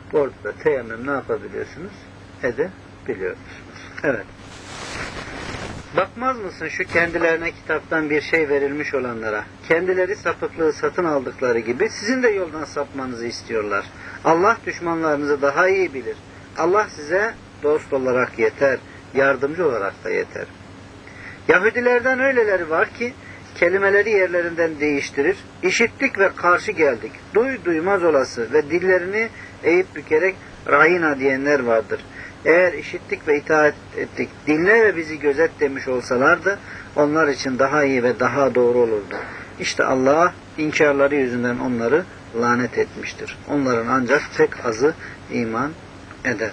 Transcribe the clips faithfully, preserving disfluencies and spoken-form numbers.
Orada da teyemmüm ne yapabiliyorsunuz? Edebiliyorsunuz. Evet. Bakmaz mısın şu kendilerine kitaptan bir şey verilmiş olanlara? Kendileri sapıklığı satın aldıkları gibi sizin de yoldan sapmanızı istiyorlar. Allah düşmanlarınızı daha iyi bilir. Allah size dost olarak yeter, yardımcı olarak da yeter. Yahudilerden öyleleri var ki kelimeleri yerlerinden değiştirir. İşittik ve karşı geldik. Duy duymaz olası ve dillerini eğip bükerek Ra'ina diyenler vardır. Eğer işittik ve itaat ettik, dinle ve bizi gözet demiş olsalardı, onlar için daha iyi ve daha doğru olurdu. İşte Allah inkarları yüzünden onları lanet etmiştir. Onların ancak pek azı iman eder.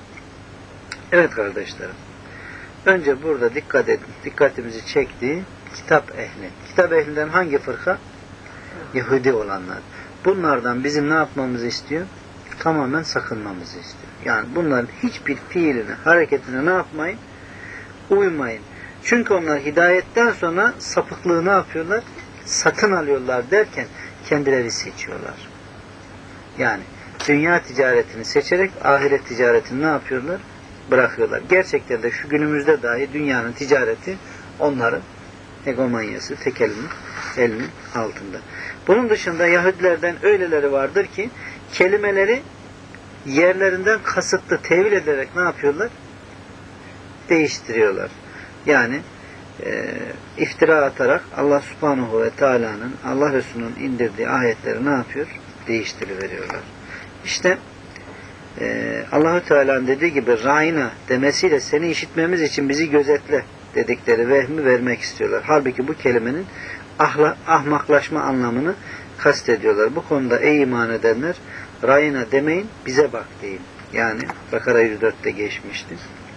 Evet kardeşlerim. Önce burada dikkat edin. Dikkatimizi çektiği kitap ehli. Kitap ehlinden hangi fırka? Yahudi olanlar. Bunlardan bizim ne yapmamızı istiyor? Tamamen sakınmamızı istiyor. Yani bunların hiçbir fiiline, hareketine ne yapmayın? Uymayın. Çünkü onlar hidayetten sonra sapıklığı ne yapıyorlar? Satın alıyorlar derken kendileri seçiyorlar. Yani dünya ticaretini seçerek ahiret ticaretini ne yapıyorlar? Bırakıyorlar. Gerçekten de şu günümüzde dahi dünyanın ticareti onların egomanyası tek elinin, elinin altında. Bunun dışında Yahudilerden öyleleri vardır ki kelimeleri yerlerinden kasıtlı tevil ederek ne yapıyorlar? Değiştiriyorlar. Yani e, iftira atarak Allah Subhanahu ve Teala'nın, Allah Resulü'nün indirdiği ayetleri ne yapıyor? Değiştiriveriyorlar. İşte e, Allah-u Teala'nın dediği gibi Ra'ina demesiyle seni işitmemiz için bizi gözetle dedikleri vehmi vermek istiyorlar. Halbuki bu kelimenin ahla, ahmaklaşma anlamını kastediyorlar. Bu konuda ey iman edenler Ra'ina demeyin, bize bak deyin. Yani Bakara yüz dörtte geçmişti.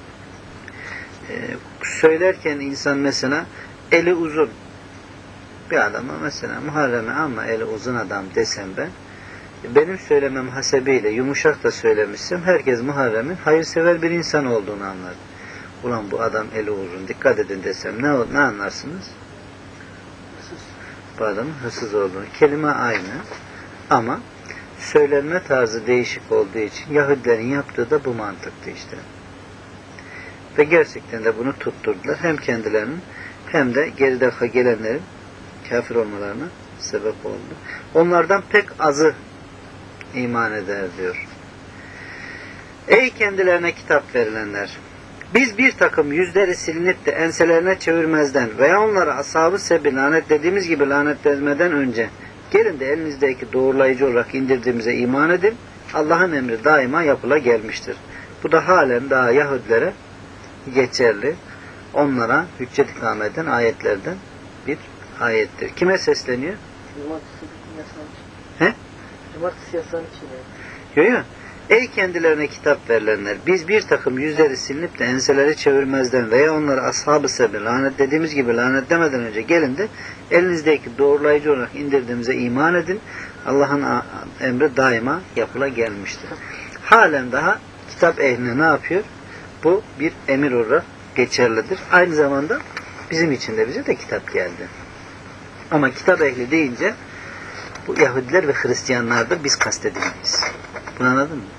Ee, söylerken insan mesela eli uzun bir adama mesela Muharrem'e ama eli uzun adam desem ben, benim söylemem hasebiyle yumuşak da söylemişsem herkes Muharrem'in hayırsever bir insan olduğunu anlar. Ulan bu adam eli uzun, dikkat edin desem ne, ne anlarsınız? Bu adamın hırsız olduğunu. Kelime aynı ama söylenme tarzı değişik olduğu için Yahudilerin yaptığı da bu mantıktı işte. Ve gerçekten de bunu tutturdular. Hem kendilerinin hem de geride gelenlerin kafir olmalarına sebep oldu. Onlardan pek azı iman eder diyor. Ey kendilerine kitap verilenler! Biz bir takım yüzleri silinip de enselerine çevirmezden veya onlara ashab-ı sebi lanetlediğimiz gibi lanetlenmeden önce gelin de elinizdeki doğrulayıcı olarak indirdiğimize iman edin. Allah'ın emri daima yapıla gelmiştir. Bu da halen daha Yahudilere geçerli. Onlara hüccet ikame eden ayetlerden bir ayettir. Kime sesleniyor? Cumartesi yasan için. He? Cumartesi yasan için. Yok yok. Ey kendilerine kitap verilenler! Biz bir takım yüzleri silinip de enseleri çevirmezden veya onları ashab-ı sebi lanetlediğimiz gibi lanetlemeden önce gelin de elinizdeki doğrulayıcı olarak indirdiğimize iman edin. Allah'ın emri daima yapıla gelmiştir. Halen daha kitap ehline ne yapıyor? Bu bir emir olarak geçerlidir. Aynı zamanda bizim için de bize de kitap geldi. Ama kitap ehli deyince bu Yahudiler ve Hristiyanlardır. Biz kastedilmeyiz. Bunu anladın mı?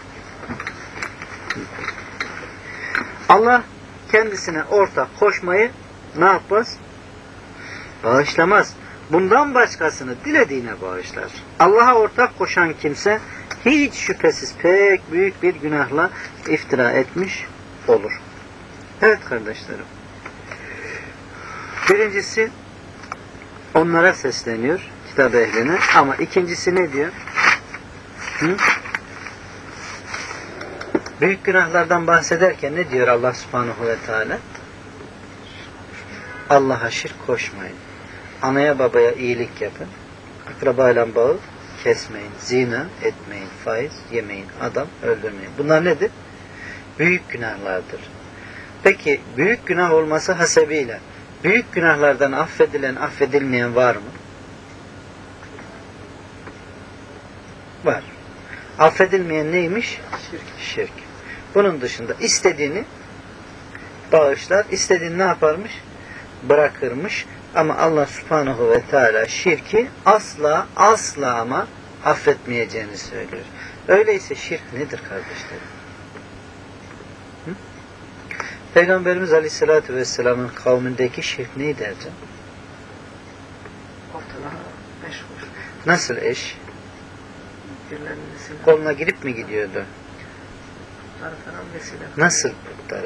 Allah kendisine ortak koşmayı ne yapmaz? Bağışlamaz. Bundan başkasını dilediğine bağışlar. Allah'a ortak koşan kimse hiç şüphesiz pek büyük bir günahla iftira etmiş olur. Evet kardeşlerim. Birincisi onlara sesleniyor kitap ehline ama ikincisi ne diyor? Hı? Büyük günahlardan bahsederken ne diyor Allah Subhanahu ve Teala? Allah'a şirk koşmayın. Anaya babaya iyilik yapın. Akrabayla bağı kesmeyin. Zina etmeyin. Faiz yemeyin. Adam öldürmeyin. Bunlar nedir? Büyük günahlardır. Peki büyük günah olması hasebiyle büyük günahlardan affedilen, affedilmeyen var mı? Var. Affedilmeyen neymiş? Şirk. Şirk. Bunun dışında istediğini bağışlar, istediğini ne yaparmış? Bırakırmış. Ama Allah Subhanahu ve Teala şirki asla asla ama affetmeyeceğini söylüyor. Öyleyse şirk nedir kardeşlerim? Hı? Peygamberimiz Aleyhisselatü Vesselam'ın kavmindeki şirk neydi Ercan? Ortadan eş koş. Nasıl eş? Birilerinin vesile. Koluna girip mi gidiyordu? Putları falan vesile. Nasıl putları?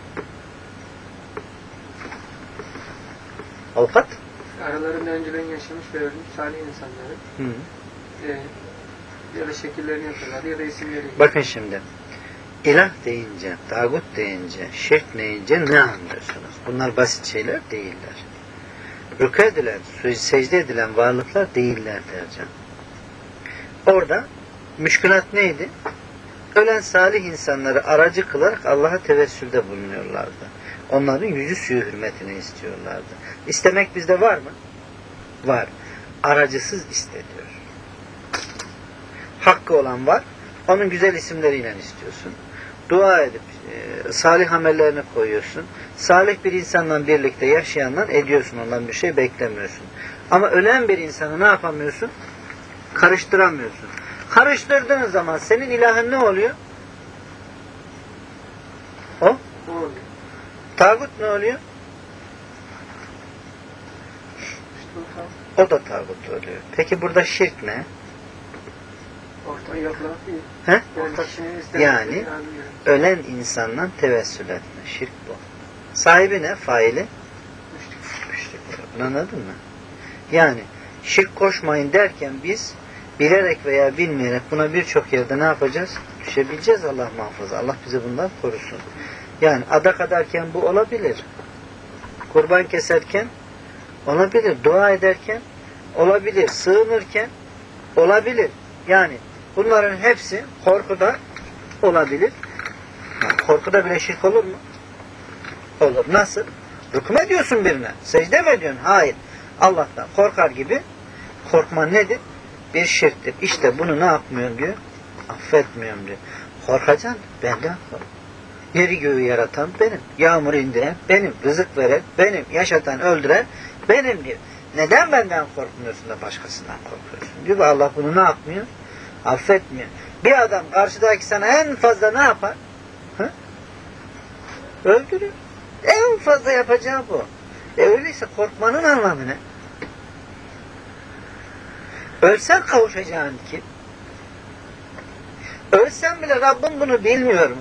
Avukat? Aralarında önceden yaşamış ve ölmüş salih insanları Hı. e, ya da şekillerini yapıyorlar ya da isimleri. Bakın şimdi. İlah deyince, tağut deyince, şirk deyince ne anlıyorsunuz? Bunlar basit şeyler değiller. Rükû edilen, secde edilen varlıklar değiller Ercan. Orada müşkülat neydi? Ölen salih insanları aracı kılarak Allah'a tevessülde bulunuyorlardı. Onların yüzü suyu hürmetini istiyorlardı. İstemek bizde var mı? Var. Aracısız istediyor. Hakkı olan var. Onun güzel isimleriyle istiyorsun. Dua edip e, salih amellerini koyuyorsun. Salih bir insanla birlikte yaşayandan ediyorsun. Ondan bir şey beklemiyorsun. Ama ölen bir insanı ne yapamıyorsun? Karıştıramıyorsun. Karıştırdığın zaman senin ilahın ne oluyor? O? O oluyor. Tağut ne oluyor? İşte o tam O da tağut oluyor. Peki burada şirk ne? ortadan yapılan değil. He? Ortak şimdi istemek Yani değil, ölen insandan tevessül etme. Şirk bu. Sahibi ne? Faili? Müşrik. Anladın mı? Yani şirk koşmayın derken biz bilerek veya bilmeyerek buna birçok yerde ne yapacağız? Düşebileceğiz, Allah muhafaza. Allah bizi bundan korusun. Yani adak adarken bu olabilir. Kurban keserken olabilir. Dua ederken olabilir. Sığınırken olabilir. Yani bunların hepsi korkuda olabilir. Yani korkuda bile şirk olur mu? Olur. Nasıl? Rükû ediyorsun birine. Secde mi ediyorsun? Hayır. Allah'tan korkar gibi korkma nedir? Bir şirktir. İşte bunu ne yapmıyorum diyor? Affetmiyorum diyor. Korkacaksın. Benden kork. Yeri göğü yaratan benim. Yağmur indiren benim. Rızık veren benim. Yaşatan, öldüren benim diyor. Neden benden korkmuyorsun da başkasından korkuyorsun? Diyor. Allah bunu ne yapmıyor? Affetmiyor. Bir adam karşıdaki sana en fazla ne yapar? Hı? Öldürür. En fazla yapacağı bu. E öyleyse korkmanın anlamı ne? Ölsen kavuşacağın kim? Ölsen bile Rabbim bunu bilmiyor mu?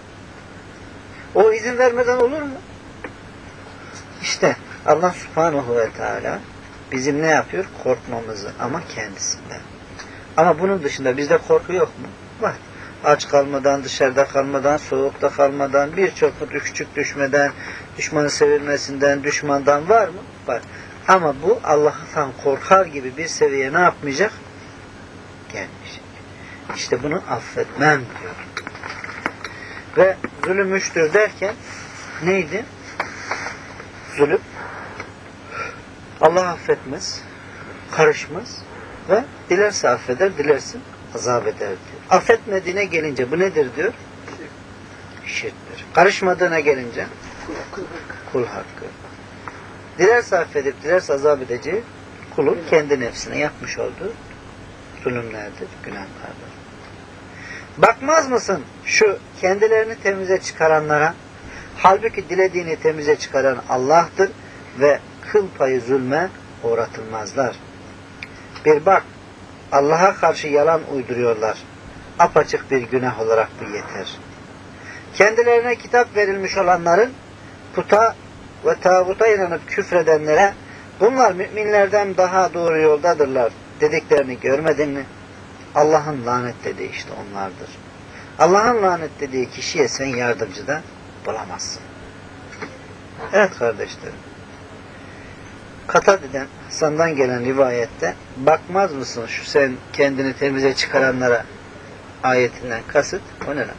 O izin vermeden olur mu? İşte Allah Subhanahu ve Teala bizim ne yapıyor? Korkmamızı ama kendisinden. Ama bunun dışında bizde korku yok mu? Var. Aç kalmadan, dışarıda kalmadan, soğukta kalmadan, birçok küçük düşmeden, düşmanın sevilmesinden, düşmandan var mı? Var. Ama bu Allah'tan korkar gibi bir seviyeye ne yapmayacak? Gelmeyecek. İşte bunu affetmem diyor. Ve zulüm üçtür derken neydi? Zulüm Allah affetmez, karışmaz ve dilerse affeder, dilerse azap eder diyor. Affetmediğine gelince bu nedir diyor? Şirktir. Karışmadığına gelince kul hakkı. Dilerse affedip dilerse azap edeceği kulun kendi nefsine yapmış olduğu zulümlerdir, günahlardır. Bakmaz mısın şu kendilerini temize çıkaranlara? Halbuki dilediğini temize çıkaran Allah'tır ve kıl payı zulme uğratılmazlar. Bir bak, Allah'a karşı yalan uyduruyorlar. Apaçık bir günah olarak bu yeter. Kendilerine kitap verilmiş olanların puta ve tağuta inanıp küfredenlere bunlar müminlerden daha doğru yoldadırlar dediklerini görmedin mi? Allah'ın lanetlediği işte onlardır. Allah'ın lanetlediği kişiye sen yardımcı da bulamazsın. Evet kardeşlerim. Katadi'den, Hasan'dan gelen rivayette bakmaz mısın şu sen kendini temize çıkaranlara ayetinden kasıt o ne lan?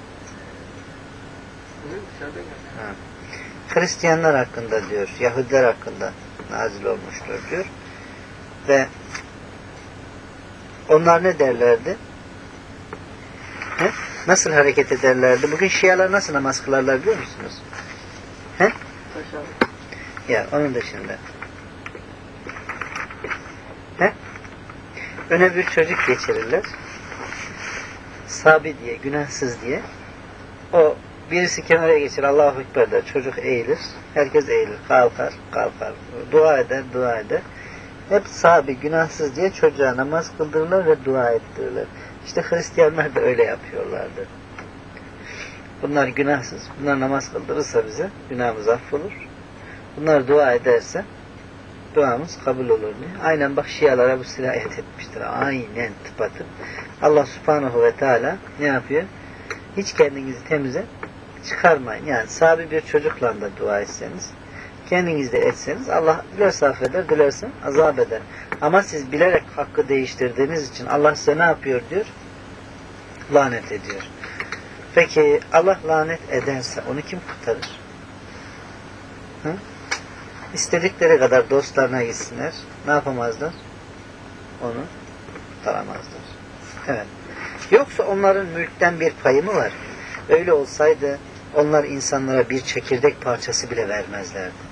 Ha. Hristiyanlar hakkında diyor, Yahudiler hakkında nazil olmuştur diyor. Ve onlar ne derlerdi? He? Nasıl hareket ederlerdi? Bugün Şialar nasıl namaz kılarlar biliyor musunuz? He? Ya onun dışında. He? Öne bir çocuk geçirirler. Sabi diye, günahsız diye. O birisi kenara geçir, Allahu Ekber der. Çocuk eğilir. Herkes eğilir. Kalkar, kalkar. Dua eder, dua eder. Hep sabi, günahsız diye çocuğa namaz kıldırırlar ve dua ettirirler. İşte Hristiyanlar da öyle yapıyorlardı. Bunlar günahsız. Bunlar namaz kıldırırsa bize günahımız affolur. Bunlar dua ederse duamız kabul olur diye. Aynen bak Şialara bu sirayet etmiştir. Aynen tıpatıp. Allah Subhanahu ve Teala ne yapıyor? Hiç kendinizi temize çıkarmayın. Yani sabi bir çocukla da dua etseniz, kendiniz de etseniz Allah dilerse affeder, dilerse azap eder. Ama siz bilerek hakkı değiştirdiğiniz için Allah size ne yapıyor diyor? Lanet ediyor. Peki Allah lanet ederse onu kim kurtarır? Hı? İstedikleri kadar dostlarına gitsinler. Ne yapamazlar? Onu kurtaramazlar. Evet. Yoksa onların mülkten bir payı mı var? Öyle olsaydı onlar insanlara bir çekirdek parçası bile vermezlerdi.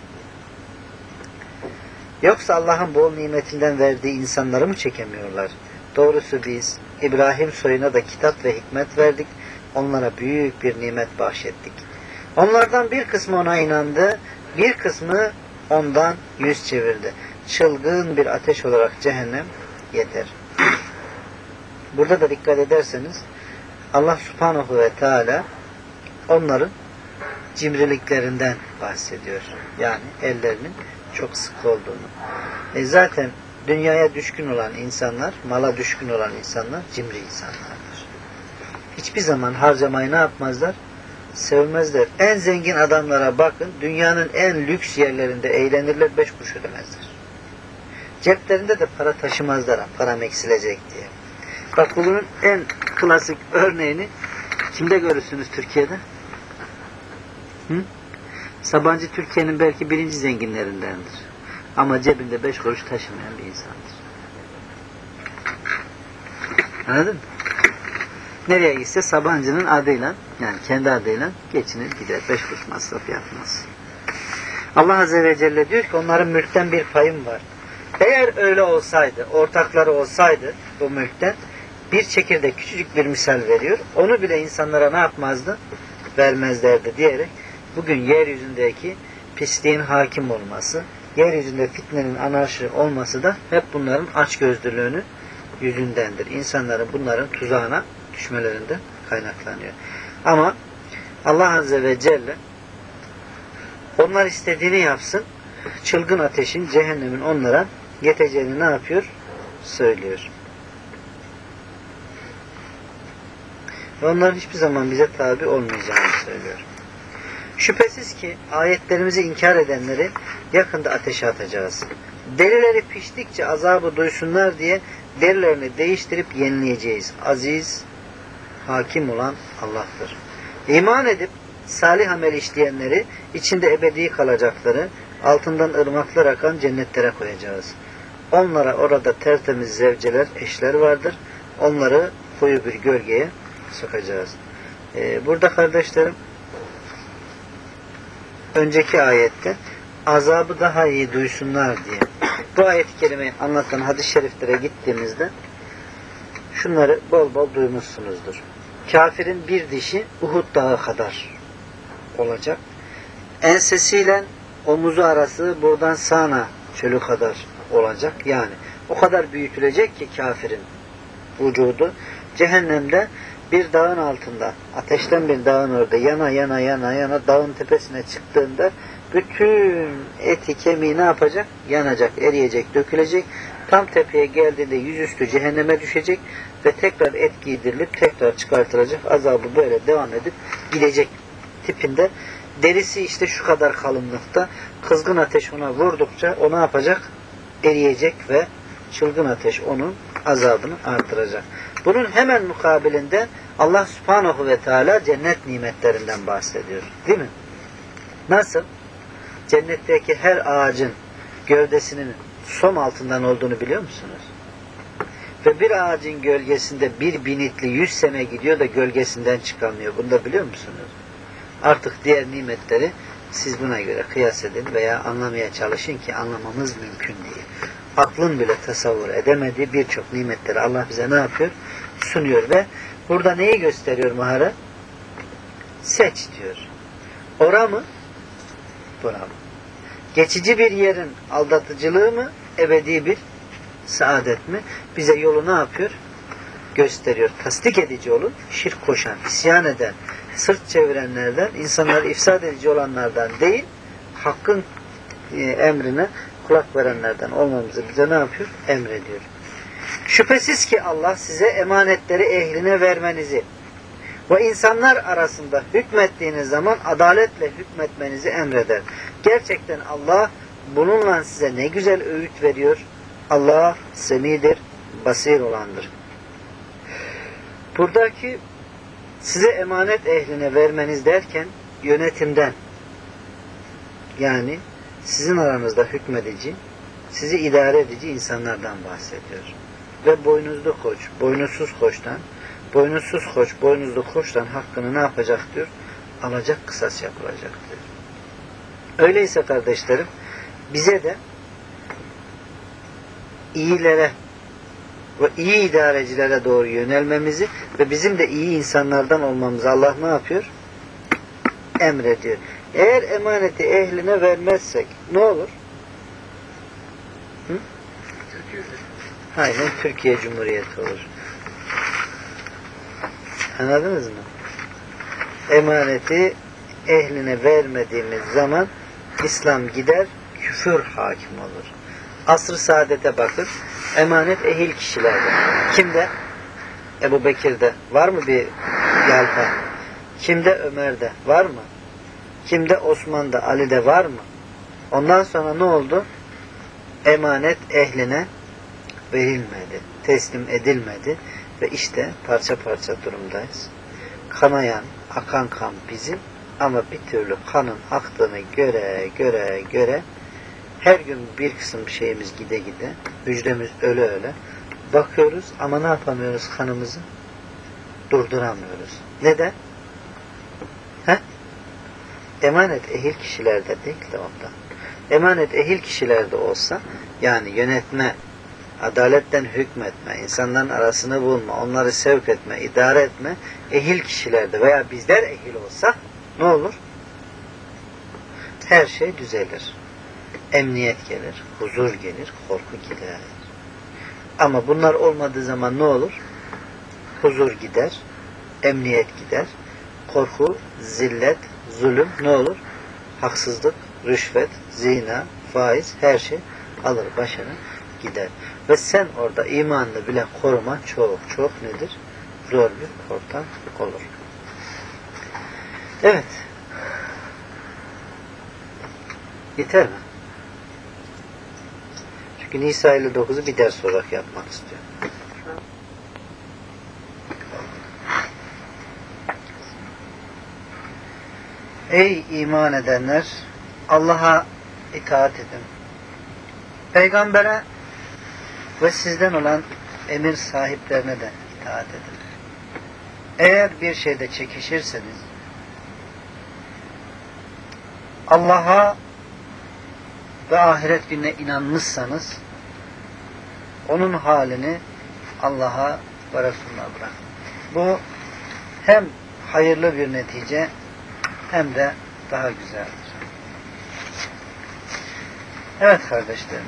Yoksa Allah'ın bol nimetinden verdiği insanları mı çekemiyorlar? Doğrusu biz İbrahim soyuna da kitap ve hikmet verdik. Onlara büyük bir nimet bahşettik. Onlardan bir kısmı ona inandı, bir kısmı ondan yüz çevirdi. Çılgın bir ateş olarak cehennem yeter. Burada da dikkat ederseniz Allah Subhanahu ve Teala onların cimriliklerinden bahsediyor. Yani ellerinin çok sık olduğunu. E zaten dünyaya düşkün olan insanlar, mala düşkün olan insanlar cimri insanlardır. Hiçbir zaman harcamayı ne yapmazlar? Sevmezler. En zengin adamlara bakın, dünyanın en lüks yerlerinde eğlenirler, beş kuruş ödemezler. Ceplerinde de para taşımazlar, param eksilecek diye. Bak bunun en klasik örneğini kimde görürsünüz Türkiye'de? Hı? Sabancı Türkiye'nin belki birinci zenginlerindendir. Ama cebinde beş kuruş taşımayan bir insandır. Anladın mı? Nereye gitse Sabancı'nın adıyla, yani kendi adıyla geçinir gider. Beş kuruş masraf yapmaz. Allah Azze ve Celle diyor ki onların mülkten bir payım var. Eğer öyle olsaydı, ortakları olsaydı bu mülkten bir çekirdek, küçücük bir misal veriyor. Onu bile insanlara ne yapmazdı? Vermezlerdi diyerek bugün yeryüzündeki pisliğin hakim olması, yeryüzünde fitnenin anarşi olması da hep bunların açgözlülüğünü yüzündendir. İnsanların bunların tuzağına düşmelerinden kaynaklanıyor. Ama Allah Azze ve Celle onlar istediğini yapsın, çılgın ateşin, cehennemin onlara yeteceğini ne yapıyor? Söylüyor. Ve onların hiçbir zaman bize tabi olmayacağını söylüyor. Şüphesiz ki ayetlerimizi inkar edenleri yakında ateşe atacağız. Derileri piştikçe azabı duysunlar diye derilerini değiştirip yenileyeceğiz. Aziz, hakim olan Allah'tır. İman edip salih amel işleyenleri içinde ebedi kalacakları altından ırmaklar akan cennetlere koyacağız. Onlara orada tertemiz zevceler, eşler vardır. Onları koyu bir gölgeye sokacağız. Ee, burada kardeşlerim önceki ayette azabı daha iyi duysunlar diye bu ayet-i kerimeyi anlatan hadis-i şeriflere gittiğimizde şunları bol bol duymuşsunuzdur. Kafirin bir dişi Uhud dağı kadar olacak. Ensesiyle omuzu arası buradan Sana çölü kadar olacak. Yani o kadar büyütülecek ki kafirin vücudu cehennemde bir dağın altında, ateşten bir dağın orada yana yana yana yana dağın tepesine çıktığında bütün eti kemiği ne yapacak? Yanacak, eriyecek, dökülecek. Tam tepeye geldiğinde yüzüstü cehenneme düşecek ve tekrar et giydirilip tekrar çıkartılacak. Azabı böyle devam edip gidecek tipinde. Derisi işte şu kadar kalınlıkta. Kızgın ateş ona vurdukça o ne yapacak? Eriyecek ve çılgın ateş onun azabını artıracak. Bunun hemen mukabilinde Allah Subhanahu ve Teala cennet nimetlerinden bahsediyor. Değil mi? Nasıl? Cennetteki her ağacın gövdesinin som altından olduğunu biliyor musunuz? Ve bir ağacın gölgesinde bir binitli yüz sene gidiyor da gölgesinden çıkamıyor. Bunu da biliyor musunuz? Artık diğer nimetleri siz buna göre kıyas edin veya anlamaya çalışın ki anlamamız mümkün değil. aklın bile tasavvur edemediği birçok nimetleri Allah bize ne yapıyor? Sunuyor ve burada neyi gösteriyor Mahara? Seç diyor. Ora mı? Bura mı? Geçici bir yerin aldatıcılığı mı? Ebedi bir saadet mi? Bize yolu ne yapıyor? Gösteriyor. Tasdik edici olun, şirk koşan, isyan eden, sırt çevirenlerden, insanları ifsad edici olanlardan değil, hakkın e, emrine kulak verenlerden olmamızı bize ne yapıyor? Emrediyor. Şüphesiz ki Allah size emanetleri ehline vermenizi ve insanlar arasında hükmettiğiniz zaman adaletle hükmetmenizi emreder. Gerçekten Allah bununla size ne güzel öğüt veriyor. Allah semidir, basir olandır. Buradaki size emanet ehline vermeniz derken yönetimden, yani sizin aranızda hükmedici, sizi idare edici insanlardan bahsediyor. Ve boynuzlu koç, boynuzsuz koçtan, boynuzsuz koç, boynuzlu koçtan hakkını ne yapacak diyor? Alacak, kısas yapılacak diyor. Öyleyse kardeşlerim, bize de iyilere ve iyi idarecilere doğru yönelmemizi ve bizim de iyi insanlardan olmamızı Allah ne yapıyor? Emrediyor. Eğer emaneti ehline vermezsek ne olur? Hı? Aynen Türkiye Cumhuriyeti olur. Anladınız mı? Emaneti ehline vermediğimiz zaman İslam gider, küfür hakim olur. Asr-ı saadete bakın. Emanet ehil kişilerde. Kimde? Ebu Bekir'de. Var mı bir yalpa? Kimde? Ömer'de. Var mı? Kimde? Osman'da, Ali'de var mı? Ondan sonra ne oldu? Emanet ehline verilmedi. Teslim edilmedi. Ve işte parça parça durumdayız. Kanayan, akan kan bizim ama bir türlü kanın aktığını göre göre göre her gün bir kısım şeyimiz gide gide, müjdemiz öyle öyle bakıyoruz ama ne yapamıyoruz kanımızı? Durduramıyoruz. Neden? He? Emanet ehil kişilerde değil de ondan. Emanet ehil kişilerde olsa, yani yönetme, adaletten hükmetme, insanların arasını bulma, onları sevk etme, idare etme, ehil kişilerde veya bizler ehil olsak ne olur? Her şey düzelir. Emniyet gelir, huzur gelir, korku gider. Ama bunlar olmadığı zaman ne olur? Huzur gider, emniyet gider, korku, zillet, zulüm ne olur? Haksızlık, rüşvet, zina, faiz, her şey alır başını gider. Ve sen orada imanını bile koruma çok çok nedir? Zor bir ortam olur. Evet. Yeter mi? Çünkü Nisa elli dokuzu bir ders olarak yapmak istiyorum. Ey iman edenler! Allah'a itaat edin. Peygambere ve sizden olan emir sahiplerine de itaat edin. Eğer bir şeyde çekişirseniz Allah'a ve ahiret gününe inanmışsanız onun halini Allah'a ve Resulüne bırakın. Bu hem hayırlı bir netice hem de daha güzeldir. Evet kardeşlerim.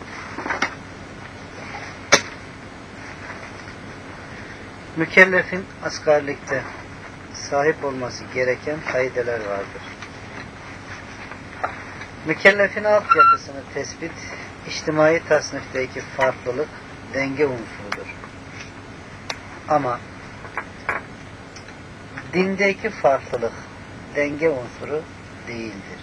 Mükellefin askerlikte sahip olması gereken kaideler vardır. Mükellefin altyapısını tespit, içtimai tasnifteki farklılık denge unsurudur. Ama dindeki farklılık denge unsuru değildir.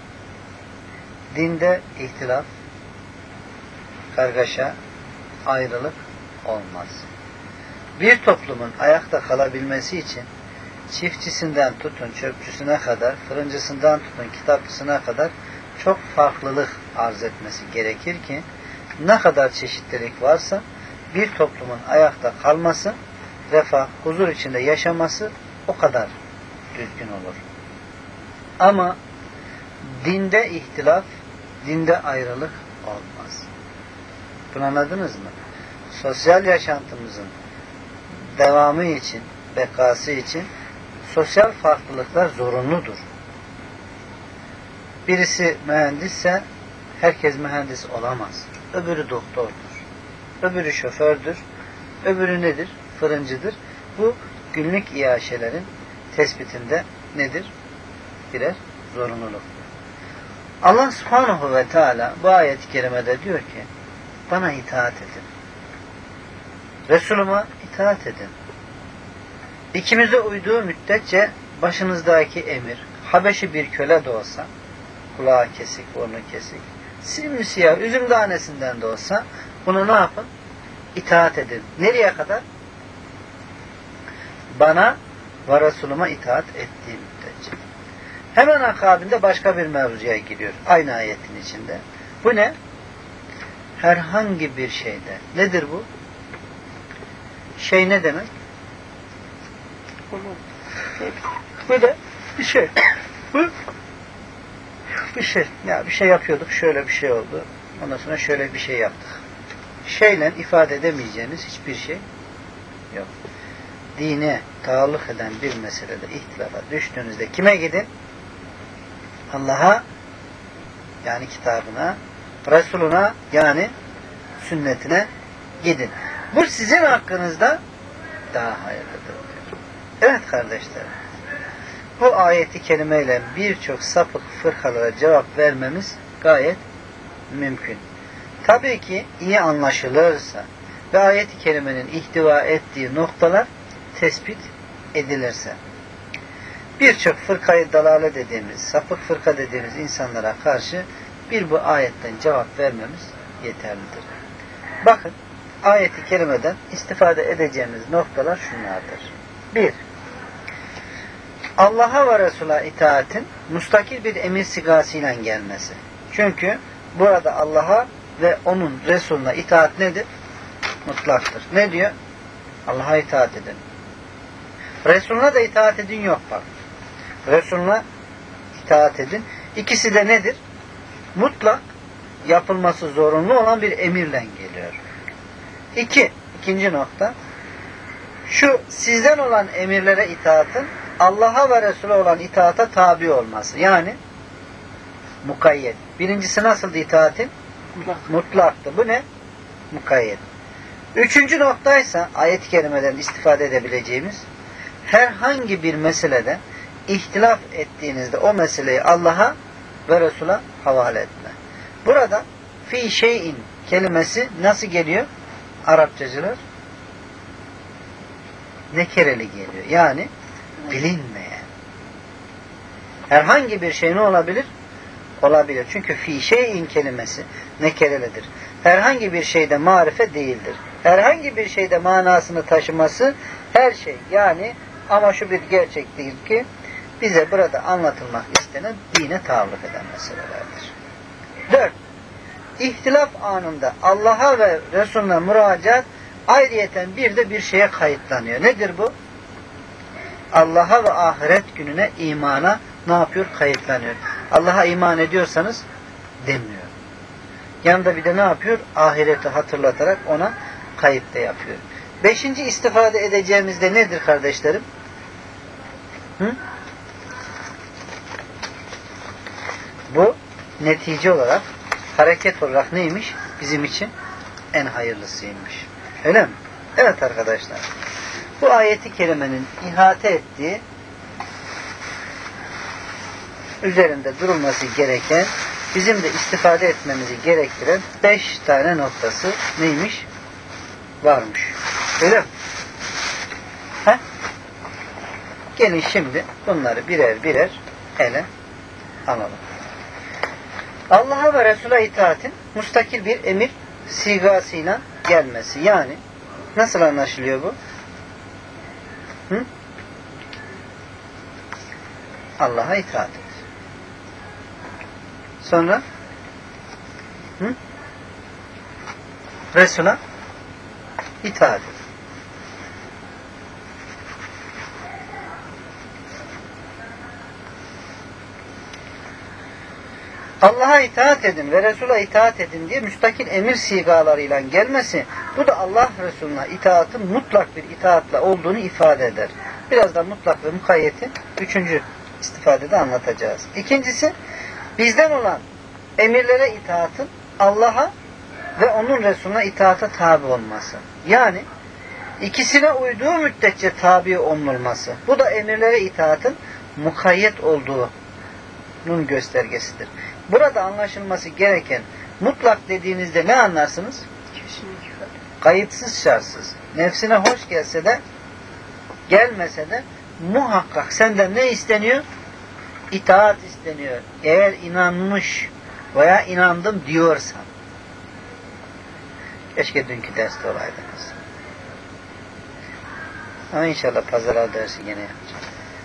Dinde ihtilaf, kargaşa, ayrılık olmaz. Bir toplumun ayakta kalabilmesi için çiftçisinden tutun çöpçüsüne kadar, fırıncısından tutun kitapçısına kadar çok farklılık arz etmesi gerekir ki ne kadar çeşitlilik varsa bir toplumun ayakta kalması, refah, huzur içinde yaşaması o kadar düzgün olur. Ama dinde ihtilaf, dinde ayrılık olmaz. Bunu anladınız mı? Sosyal yaşantımızın devamı için, bekası için sosyal farklılıklar zorunludur. Birisi mühendisse herkes mühendis olamaz. Öbürü doktordur. Öbürü şofördür. Öbürü nedir? Fırıncıdır. Bu günlük iaşelerin tespitinde nedir? Birer zorunluluk. Allah subhanahu ve teala bu ayet-i kerimede diyor ki bana itaat edin. Resulüme itaat edin. İkimize uyduğu müddetçe başınızdaki emir Habeşi bir köle de olsa, kulağı kesik, burnu kesik, simsiyah üzüm tanesinden de olsa bunu ne yapın? İtaat edin. Nereye kadar? Bana ve Resulüme itaat ettiği müddetçe. Hemen akabinde başka bir mevzuya giriyor. Aynı ayetin içinde. Bu ne? Herhangi bir şeyde. Nedir bu? Şey ne demek? Bu da bir şey. Bu bir şey. Ya bir şey yapıyorduk. Şöyle bir şey oldu. Ondan sonra şöyle bir şey yaptık. Şeyle ifade edemeyeceğiniz hiçbir şey yok. Dine taalluk eden bir meselede ihtilafa düştüğünüzde kime gidin? Allah'a, yani kitabına, Resuluna, yani sünnetine gidin. Bu sizin hakkınızda daha hayırlıdır diyor. Evet kardeşlerim. Bu ayeti kerimeyle birçok sapık fırkalara cevap vermemiz gayet mümkün. Tabii ki iyi anlaşılırsa ve ayet-i kerimenin ihtiva ettiği noktalar tespit edilirse birçok fırkayı dalale dediğimiz, sapık fırka dediğimiz insanlara karşı bir bu ayetten cevap vermemiz yeterlidir. Bakın, ayet-i kerimeden istifade edeceğimiz noktalar şunlardır. Bir, Allah'a ve Resul'a itaatin mustakil bir emir sigasıyla gelmesi. Çünkü burada Allah'a ve onun Resulüne itaat nedir? Mutlaktır. Ne diyor? Allah'a itaat edin. Resulüne de itaat edin yok bak. Resulüne itaat edin. İkisi de nedir? Mutlak, yapılması zorunlu olan bir emirle geliyor. İki, ikinci nokta. Şu sizden olan emirlere itaatın Allah'a ve Resul'e olan itaata tabi olması. Yani mukayyet. Birincisi nasıldı itaatin? Mutlak. Mutlaktı. Bu ne? Mukayyet. Üçüncü noktaysa ayet-i kerimeden istifade edebileceğimiz herhangi bir meselede ihtilaf ettiğinizde o meseleyi Allah'a ve Resul'a havale etme. Burada fi şeyin kelimesi nasıl geliyor? Arapçacılar nekereli geliyor. Yani bilinmeyen. Herhangi bir şey ne olabilir? Olabilir. Çünkü fi şeyin kelimesi nekerelidir. Herhangi bir şeyde marife değildir. Herhangi bir şeyde manasını taşıması her şey. Yani ama şu bir gerçektir ki bize burada anlatılmak istenen dine taalluk eden meselelerdir. Dört. İhtilaf anında Allah'a ve Resulüne müracaat ayrıyeten bir de bir şeye kayıtlanıyor. Nedir bu? Allah'a ve ahiret gününe imana ne yapıyor? Kayıtlanıyor. Allah'a iman ediyorsanız demiyor. Yanında bir de ne yapıyor? Ahireti hatırlatarak ona kayıt da yapıyor. Beşinci istifade edeceğimiz de nedir kardeşlerim? Hı? Bu netice olarak, hareket olarak neymiş? Bizim için en hayırlısıymış. Öyle mi? Evet arkadaşlar. Bu ayeti kerimenin ihate ettiği, üzerinde durulması gereken, bizim de istifade etmemizi gerektiren beş tane noktası neymiş? Varmış. Öyle mi? He? Gelin şimdi bunları birer birer ele alalım. Allah'a ve Resul'a itaatin mustakil bir emir sigasıyla gelmesi. Yani nasıl anlaşılıyor bu? Hı? Allah'a itaat et. Sonra hı? Resul'a itaat et. Allah'a itaat edin ve Resul'a itaat edin diye müstakil emir sigalarıyla gelmesi, bu da Allah Resulüne itaatın mutlak bir itaatla olduğunu ifade eder. Birazdan mutlak ve mukayyeti üçüncü istifadede anlatacağız. İkincisi, bizden olan emirlere itaatın Allah'a ve onun Resulüne itaata tabi olması. Yani ikisine uyduğu müddetçe tabi olunması. Bu da emirlere itaatın mukayyet olduğunun göstergesidir. Burada anlaşılması gereken mutlak dediğinizde ne anlarsınız? Kesinlikle. Kayıtsız şartsız. Nefsine hoş gelse de gelmese de muhakkak senden ne isteniyor? İtaat isteniyor. Eğer inanmış veya inandım diyorsan. Keşke dünkü derste olaydınız. Ama inşallah pazar dersi gene yapacağım.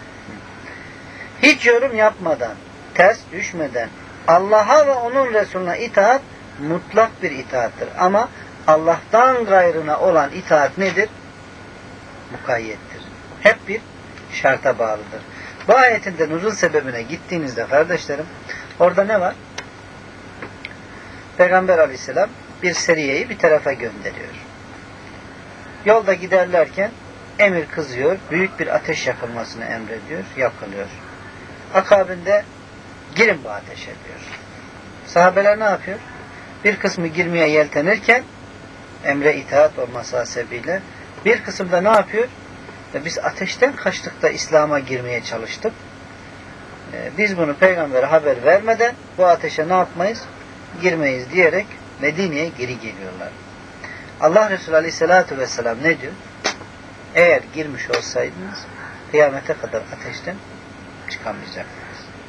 Hiç yorum yapmadan, ters düşmeden Allah'a ve onun Resulüne itaat mutlak bir itaattır. Ama Allah'tan gayrına olan itaat nedir? Mukayyettir. Hep bir şarta bağlıdır. Bu ayetin de nuzul sebebine gittiğinizde kardeşlerim, orada ne var? Peygamber aleyhisselam bir seriyeyi bir tarafa gönderiyor. Yolda giderlerken emir kızıyor, büyük bir ateş yakılmasını emrediyor, yakılıyor. Akabinde girin bu ateşe diyor. Sahabeler ne yapıyor? Bir kısmı girmeye yeltenirken emre itaat olması hasebiyle bir kısım da ne yapıyor? E biz ateşten kaçtık da İslam'a girmeye çalıştık. E biz bunu peygambere haber vermeden bu ateşe ne yapmayız? Girmeyiz diyerek Medine'ye geri geliyorlar. Allah Resulü Aleyhisselatü Vesselam ne diyor? Eğer girmiş olsaydınız kıyamete kadar ateşten çıkamayacaktınız.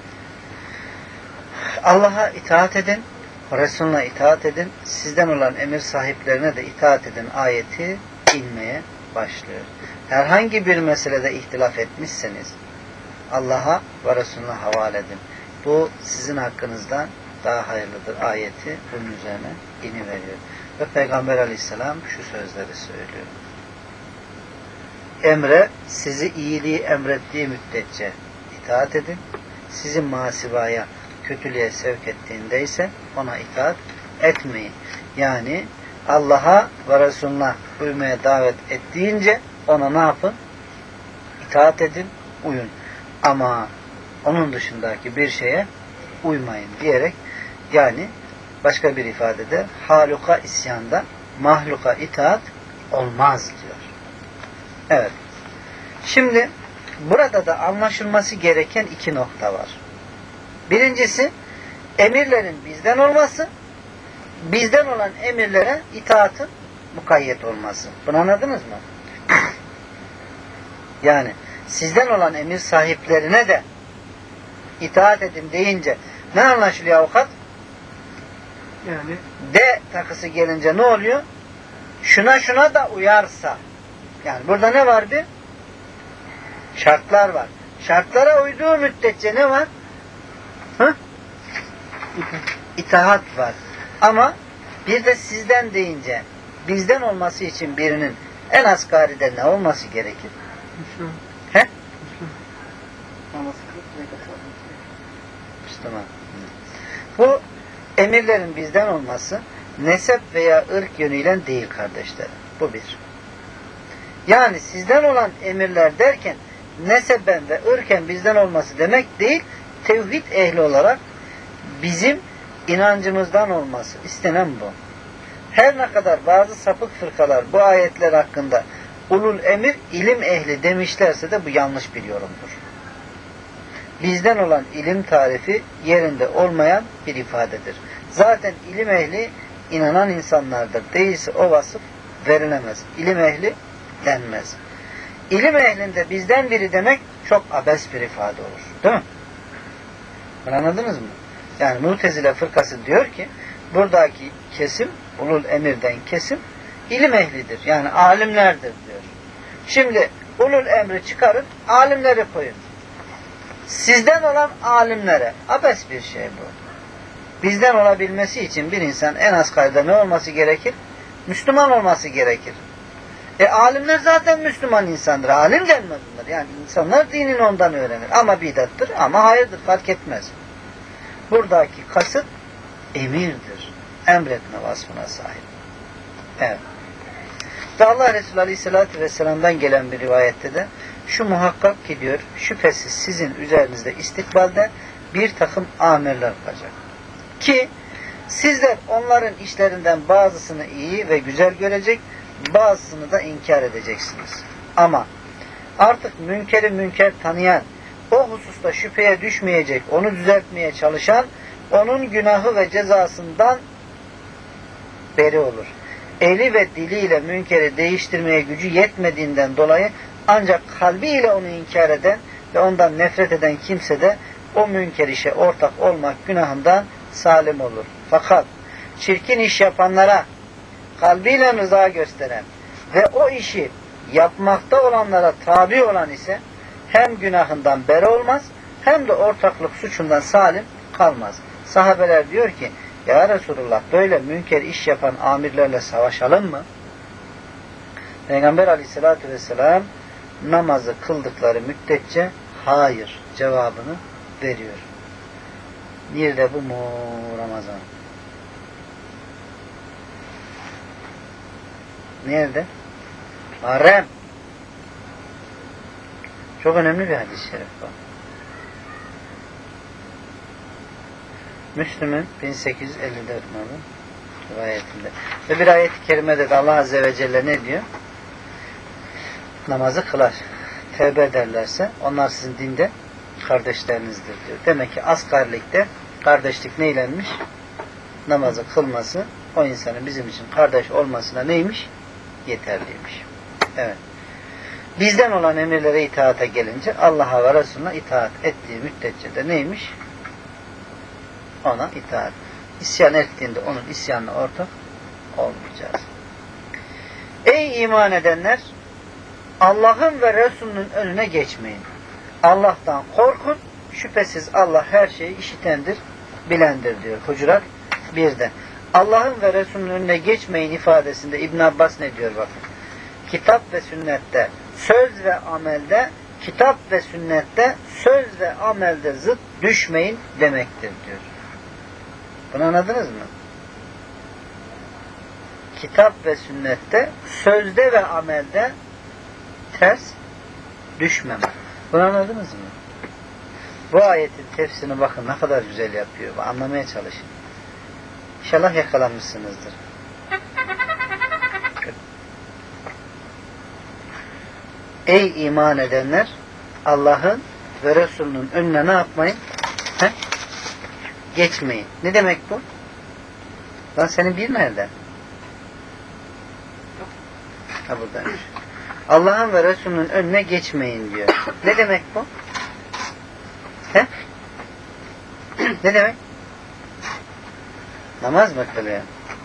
Allah'a itaat edin, Resulüne itaat edin, sizden olan emir sahiplerine de itaat edin ayeti inmeye başlıyor. Herhangi bir meselede ihtilaf etmişseniz Allah'a ve Resulüne havale edin. Bu sizin hakkınızda daha hayırlıdır ayeti bunun üzerine iniveriyor. Ve Peygamber Aleyhisselam şu sözleri söylüyor. Emre sizi iyiliği emrettiği müddetçe itaat edin. Sizi masivaya, kötülüğe sevk ettiğinde ise ona itaat etmeyin. Yani Allah'a ve Resulüne uymaya davet ettiğince ona ne yapın? İtaat edin, uyun. Ama onun dışındaki bir şeye uymayın diyerek, yani başka bir ifadede haluka isyanda mahluka itaat olmaz diyor. Evet. Şimdi burada da anlaşılması gereken iki nokta var. Birincisi emirlerin bizden olması, bizden olan emirlere itaatın mukayyet olması. Bunu anladınız mı? Yani sizden olan emir sahiplerine de itaat edin deyince ne anlaşılıyor avukat? Yani De takısı gelince ne oluyor? Şuna şuna da uyarsa. Yani burada ne var bir? Şartlar var. Şartlara uyduğu müddetçe ne var? Hı? İtaat var. Ama bir de sizden deyince bizden olması için birinin en asgaride ne olması gerekir? Müslüman. He? Namaz kılıp zekat almak. Müslüman. Bu emirlerin bizden olması nesep veya ırk yönüyle değil kardeşlerim. Bu bir. Yani sizden olan emirler derken neseben ve ırken bizden olması demek değil, tevhid ehli olarak bizim inancımızdan olması. İstenen bu. Her ne kadar bazı sapık fırkalar bu ayetler hakkında ulul emir ilim ehli demişlerse de bu yanlış bir yorumdur. Bizden olan ilim tarifi yerinde olmayan bir ifadedir. Zaten ilim ehli inanan insanlardır. Değilse o vasıf verilemez. İlim ehli denmez. İlim ehlinde bizden biri demek çok abes bir ifade olur. Değil mi? Bunu anladınız mı? Yani Mu'tezile fırkası diyor ki buradaki kesim, ulul emirden kesim ilim ehlidir. Yani alimlerdir diyor. Şimdi ulul emri çıkarın, alimleri koyun. Sizden olan alimlere abes bir şey bu. Bizden olabilmesi için bir insan en asgaride ne olması gerekir? Müslüman olması gerekir. E alimler zaten Müslüman insandır. Alim denmez bunlar. Yani insanlar dinini ondan öğrenir. Ama bidattır ama hayırdır fark etmez. Buradaki kasıt emirdir. Emretme vasfına sahip. Evet. Ve Allah Resulü Aleyhisselatü Vesselam'dan gelen bir rivayette de şu muhakkak ki diyor, şüphesiz sizin üzerinizde istikbalde bir takım amirler olacak. Ki sizler onların işlerinden bazısını iyi ve güzel görecek, bazısını da inkar edeceksiniz. Ama artık münkeri münker tanıyan, o hususta şüpheye düşmeyecek, onu düzeltmeye çalışan, onun günahı ve cezasından beri olur. Eli ve diliyle münkeri değiştirmeye gücü yetmediğinden dolayı ancak kalbiyle onu inkar eden ve ondan nefret eden kimse de o münker işe ortak olmak günahından salim olur. Fakat çirkin iş yapanlara kalbiyle rıza gösteren ve o işi yapmakta olanlara tabi olan ise hem günahından beri olmaz hem de ortaklık suçundan salim kalmaz. Sahabeler diyor ki, ya Resulullah böyle münker iş yapan amirlerle savaşalım mı? Peygamber Aleyhisselatü Vesselam namazı kıldıkları müddetçe hayır cevabını veriyor. Nerede bu mu Ramazan? Nerede? Muharrem. Çok önemli bir hadis-i şerif bu. Müslüm'ün bin sekiz yüz elli dört numaralı rivayetinde. Ve bir ayet-i kerimede de Allah Azze ve Celle ne diyor? Namazı kılar. Tevbe ederlerse onlar sizin dinde kardeşlerinizdir diyor. Demek ki asgarlikte kardeşlik neylenmiş? Namazı kılması o insanın bizim için kardeş olmasına neymiş? Yeterliymiş. Evet. Bizden olan emirlere itaate gelince Allah'a ve Resulüne itaat ettiği müddetçe de neymiş? Ona itaat. İsyan ettiğinde onun isyanına ortak olmayacağız. Ey iman edenler! Allah'ın ve Resulünün önüne geçmeyin. Allah'tan korkun. Şüphesiz Allah her şeyi işitendir, bilendir diyor. Hucurat birde. Allah'ın ve Resulünün önüne geçmeyin ifadesinde İbn Abbas ne diyor bakın. Kitap ve sünnette, söz ve amelde, kitap ve sünnette, söz ve amelde zıt düşmeyin demektir diyor. Bunu anladınız mı? Kitap ve sünnette, sözde ve amelde ters düşmeme. Bunu anladınız mı? Bu ayetin tefsirini bakın ne kadar güzel yapıyor. Anlamaya çalışın. İnşallah yakalanmışsınızdır. Ey iman edenler! Allah'ın ve Resulünün önüne ne yapmayın? He? Geçmeyin. Ne demek bu? Lan senin bir nerede? Ha buradaymış. Allah'ın ve Resulünün önüne geçmeyin diyor. Ne demek bu? He? Ne demek? Namaz mı kılıyor?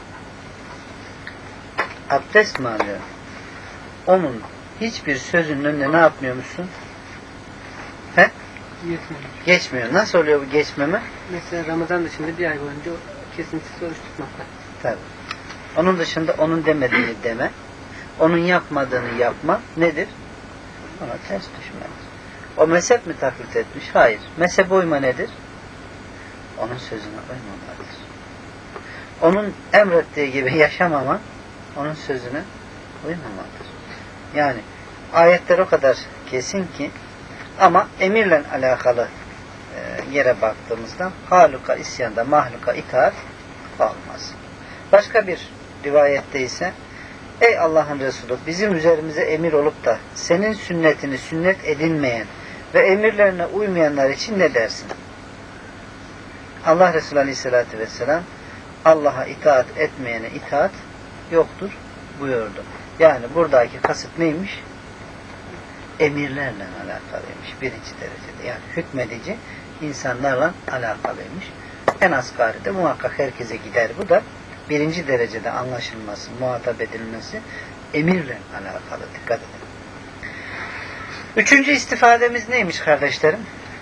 Abdest mi alıyor? Onun hiçbir sözünün önüne ne yapmıyor musun? He? Geçmiyor. Geçmiyor. Nasıl oluyor bu geçmeme? Mesela Ramazan dışında bir ay boyunca kesintisiz oruç tutmakla. Tabii. Onun dışında onun demediğini deme. Onun yapmadığını yapma. Nedir? Ona ters düşmelidir. O mezhep mi taklit etmiş? Hayır. Mezhebe uyma nedir? Onun sözüne uymamalıdır. Onun emrettiği gibi yaşamama, onun sözüne uymamalıdır. Yani ayetler o kadar kesin ki ama emirle alakalı e, yere baktığımızda haluka isyanda mahluka itaat olmaz. Başka bir rivayette ise ey Allah'ın Resulü bizim üzerimize emir olup da senin sünnetini sünnet edinmeyen ve emirlerine uymayanlar için ne dersin? Allah Resulü Aleyhisselatü Vesselam Allah'a itaat etmeyene itaat yoktur buyurdu. Yani buradaki kasıt neymiş? Emirlerle alakalıymış birinci derecede. Yani hükmedici insanlarla alakalıymış. En asgari de muhakkak herkese gider bu da birinci derecede anlaşılması, muhatap edilmesi emirle alakalı. Dikkat edin. Üçüncü istifademiz neymiş kardeşlerim?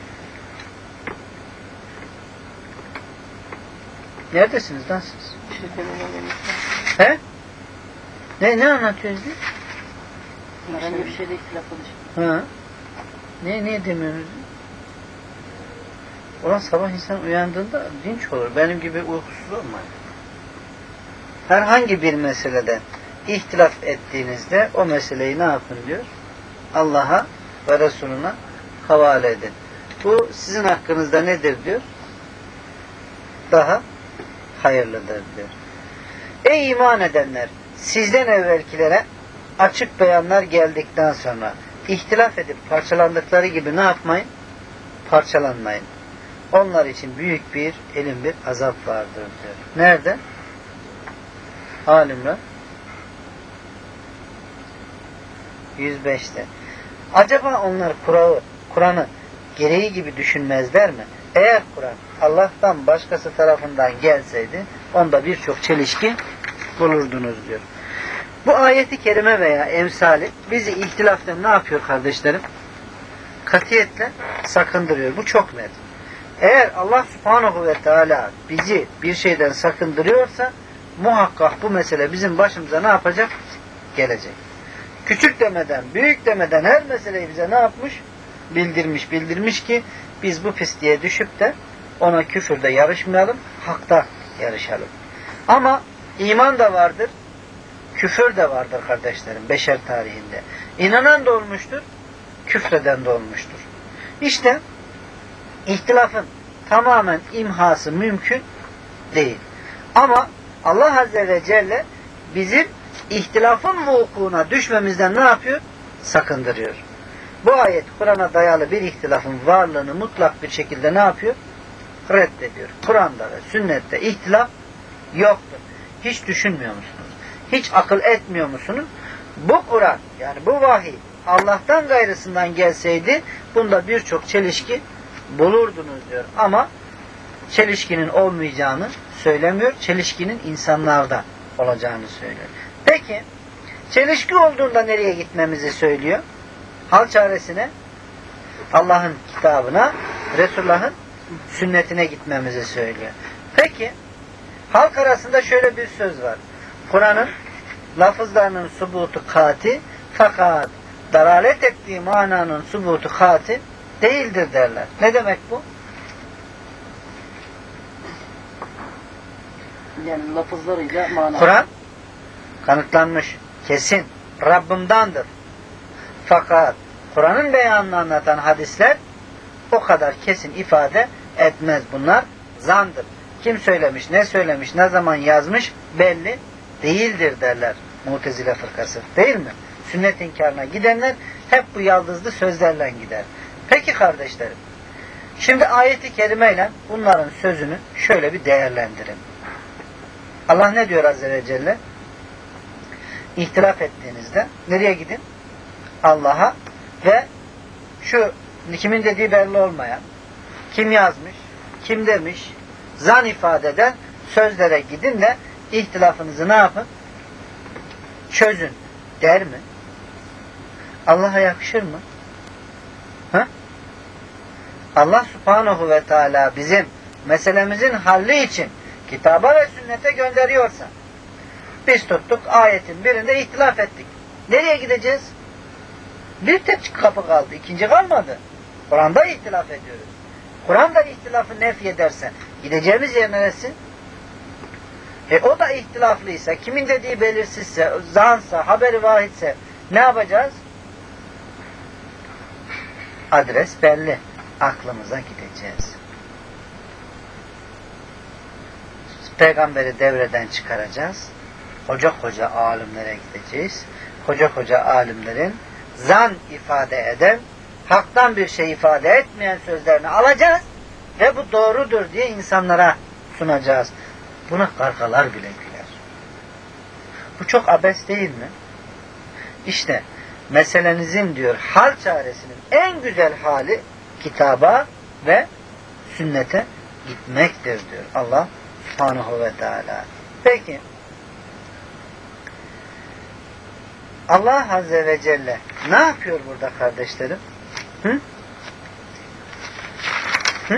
Neredesiniz lan siz? He? Ne, ne anlatıyoruz biz? Herhangi bir şeyde ihtilaf oluşur. Ha? Ne, ne demiyoruz? Ulan sabah insan uyandığında dinç olur. Benim gibi uykusuz olmayın. Herhangi bir meselede ihtilaf ettiğinizde o meseleyi ne yapın diyor? Allah'a ve Resulüne havale edin. Bu sizin hakkınızda nedir diyor? Daha hayırlıdır diyor. Ey iman edenler! Sizden evvelkilere açık beyanlar geldikten sonra ihtilaf edip parçalandıkları gibi ne yapmayın? Parçalanmayın. Onlar için büyük bir, elin bir azap vardır diyor. Nerede? Alimler yüz beşte. Acaba onlar Kur'an'ı Kur'an'ı gereği gibi düşünmezler mi? Eğer Kur'an Allah'tan başkası tarafından gelseydi onda birçok çelişki bulurdunuz diyor. Bu ayeti kerime veya emsali bizi ihtilaftan ne yapıyor kardeşlerim? Katiyetle sakındırıyor. Bu çok net. Eğer Allah Subhanahu ve Teala bizi bir şeyden sakındırıyorsa muhakkak bu mesele bizim başımıza ne yapacak? Gelecek. Küçük demeden, büyük demeden her meseleyi bize ne yapmış? Bildirmiş, bildirmiş ki biz bu pisliğe düşüp de ona küfürde yarışmayalım, hakta yarışalım. Ama iman da vardır, küfür de vardır kardeşlerim beşer tarihinde. İnanan da olmuştur, küfreden de olmuştur. İşte ihtilafın tamamen imhası mümkün değil. Ama Allah Azze ve Celle bizim ihtilafın vukuuna düşmemizden ne yapıyor? Sakındırıyor. Bu ayet Kur'an'a dayalı bir ihtilafın varlığını mutlak bir şekilde ne yapıyor? Reddediyor. Kur'an'da ve sünnette ihtilaf yoktur. Hiç düşünmüyor musunuz? Hiç akıl etmiyor musunuz? Bu Kur'an, yani bu vahiy Allah'tan gayrısından gelseydi bunda birçok çelişki bulurdunuz diyor. Ama çelişkinin olmayacağını söylemiyor. Çelişkinin insanlarda olacağını söylüyor. Peki çelişki olduğunda nereye gitmemizi söylüyor? Hal çaresine Allah'ın kitabına, Resulullah'ın sünnetine gitmemizi söylüyor. Peki halk arasında şöyle bir söz var. Kur'an'ın lafızlarının subutu kati fakat dalalet ettiği mananın subutu kati değildir derler. Ne demek bu? Yani lafızlarıyla mana. Kur'an kanıtlanmış, kesin Rabbimdandır. Fakat Kur'an'ın beyanını anlatan hadisler o kadar kesin ifade etmez. Bunlar zandır. Kim söylemiş, ne söylemiş, ne zaman yazmış belli değildir derler Mu'tezile fırkası. Değil mi? Sünnet inkarına gidenler hep bu yaldızlı sözlerle gider. Peki kardeşlerim, şimdi ayeti kerimeyle bunların sözünü şöyle bir değerlendirin. Allah ne diyor Azze ve Celle? İhtilaf ettiğinizde nereye gidin? Allah'a ve şu kimin dediği belli olmayan, kim yazmış, kim demiş, zan ifade eden sözlere gidin de ihtilafınızı ne yapın? Çözün der mi? Allah'a yakışır mı? Ha? Allah Subhanahu ve Teala bizim meselemizin halli için kitaba ve sünnete gönderiyorsa biz tuttuk ayetin birinde ihtilaf ettik. Nereye gideceğiz? Bir tek kapı kaldı. İkinci kalmadı. Kur'an'da ihtilaf ediyoruz. Kur'an'da ihtilafı nef ederse gideceğimiz yer neresi? E o da ihtilaflıysa, kimin dediği belirsizse, zansa, haberi vahidse ne yapacağız? Adres belli. Aklımıza gideceğiz. Peygamberi devreden çıkaracağız. Koca koca alimlere gideceğiz. Koca koca alimlerin zan ifade eden, haktan bir şey ifade etmeyen sözlerini alacağız ve bu doğrudur diye insanlara sunacağız. Buna kargalar bile güler. Bu çok abes değil mi? İşte meselenizin diyor hal çaresinin en güzel hali kitaba ve sünnete gitmektir diyor Allah Subhanahu ve Teala. Peki Allah Azze ve Celle ne yapıyor burada kardeşlerim? Hı? Hı?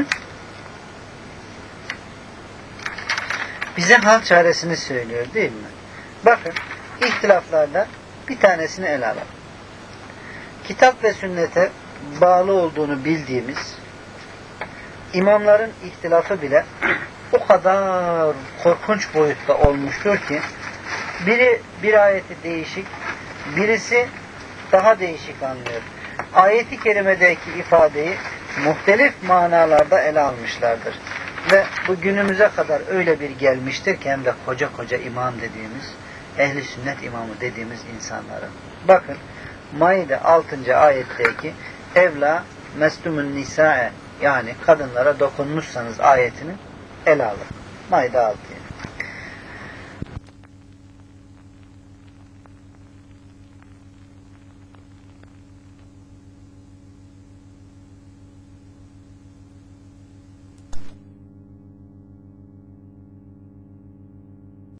Bize hal çaresini söylüyor değil mi? Bakın ihtilaflardan bir tanesini ele alalım. Kitap ve sünnete bağlı olduğunu bildiğimiz imamların ihtilafı bile o kadar korkunç boyutta olmuştur ki biri bir ayeti değişik, birisi daha değişik anlıyor. Ayeti kerimedeki ifadeyi muhtelif manalarda ele almışlardır. Ve bu günümüze kadar öyle bir gelmiştir ki hem de koca koca imam dediğimiz, ehli sünnet imamı dediğimiz insanların. Bakın Maide altıncı ayetteki evla mestumun nisa'e yani kadınlara dokunmuşsanız ayetini ele alın. Maide altı.